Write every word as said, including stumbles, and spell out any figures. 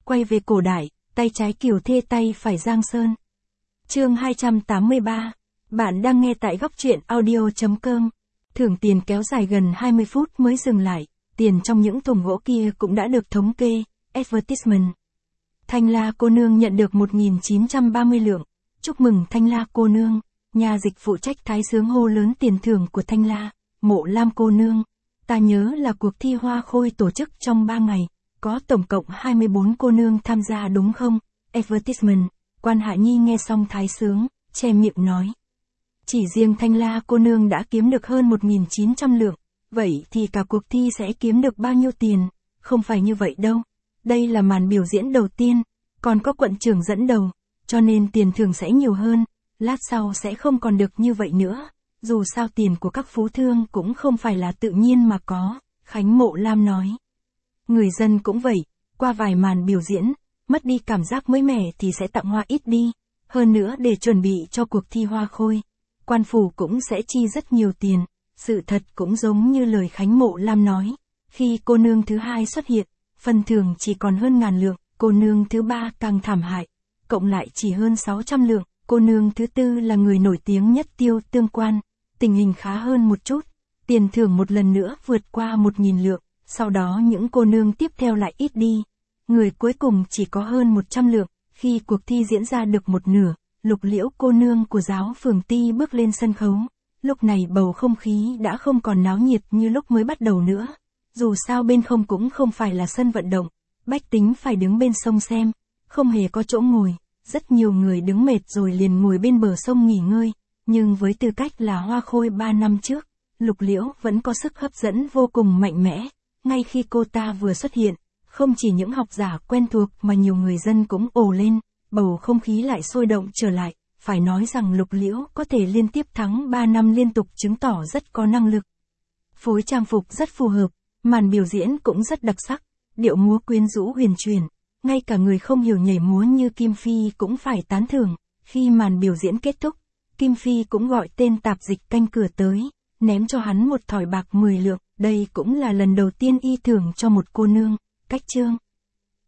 quay về cổ đại, tay trái Kiều Thê tay phải Giang Sơn. Chương hai trăm tám mươi ba. Bạn đang nghe tại góc truyện audio chấm com. Thưởng tiền kéo dài gần hai mươi phút mới dừng lại, tiền trong những thùng gỗ kia cũng đã được thống kê. Advertisement. Thanh La cô nương nhận được một nghìn chín trăm ba mươi lượng. Chúc mừng Thanh La cô nương. Nhà dịch phụ trách Thái Sướng hô lớn tiền thưởng của Thanh La. Mộ Lam cô nương. Ta nhớ là cuộc thi hoa khôi tổ chức trong ba ngày, có tổng cộng hai mươi bốn cô nương tham gia đúng không? Advertisement. Quan Hạ Nhi nghe xong Thái Sướng, che miệng nói. Chỉ riêng Thanh La cô nương đã kiếm được hơn một nghìn chín trăm lượng, vậy thì cả cuộc thi sẽ kiếm được bao nhiêu tiền? Không phải như vậy đâu. Đây là màn biểu diễn đầu tiên, còn có quận trưởng dẫn đầu, cho nên tiền thưởng sẽ nhiều hơn, lát sau sẽ không còn được như vậy nữa. Dù sao tiền của các phú thương cũng không phải là tự nhiên mà có, Khánh Mộ Lam nói. Người dân cũng vậy, qua vài màn biểu diễn, mất đi cảm giác mới mẻ thì sẽ tặng hoa ít đi. Hơn nữa để chuẩn bị cho cuộc thi hoa khôi, quan phủ cũng sẽ chi rất nhiều tiền. Sự thật cũng giống như lời Khánh Mộ Lam nói. Khi cô nương thứ hai xuất hiện, phần thưởng chỉ còn hơn ngàn lượng, cô nương thứ ba càng thảm hại, cộng lại chỉ hơn sáu trăm lượng. Cô nương thứ tư là người nổi tiếng nhất Tiêu Tương Quan, tình hình khá hơn một chút, tiền thưởng một lần nữa vượt qua một nghìn lượng, sau đó những cô nương tiếp theo lại ít đi. Người cuối cùng chỉ có hơn một trăm lượng. Khi cuộc thi diễn ra được một nửa, Lục Liễu cô nương của giáo phường Ti bước lên sân khấu. Lúc này bầu không khí đã không còn náo nhiệt như lúc mới bắt đầu nữa. Dù sao bên không cũng không phải là sân vận động, bách tính phải đứng bên sông xem, không hề có chỗ ngồi. Rất nhiều người đứng mệt rồi liền ngồi bên bờ sông nghỉ ngơi, nhưng với tư cách là hoa khôi ba năm trước, Lục Liễu vẫn có sức hấp dẫn vô cùng mạnh mẽ. Ngay khi cô ta vừa xuất hiện, không chỉ những học giả quen thuộc mà nhiều người dân cũng ồ lên, bầu không khí lại sôi động trở lại. Phải nói rằng Lục Liễu có thể liên tiếp thắng ba năm liên tục chứng tỏ rất có năng lực. Phối trang phục rất phù hợp, màn biểu diễn cũng rất đặc sắc, điệu múa quyến rũ huyền chuyển. Ngay cả người không hiểu nhảy múa như Kim Phi cũng phải tán thưởng. Khi màn biểu diễn kết thúc, Kim Phi cũng gọi tên tạp dịch canh cửa tới, ném cho hắn một thỏi bạc mười lượng. Đây cũng là lần đầu tiên y thưởng cho một cô nương. Cách chương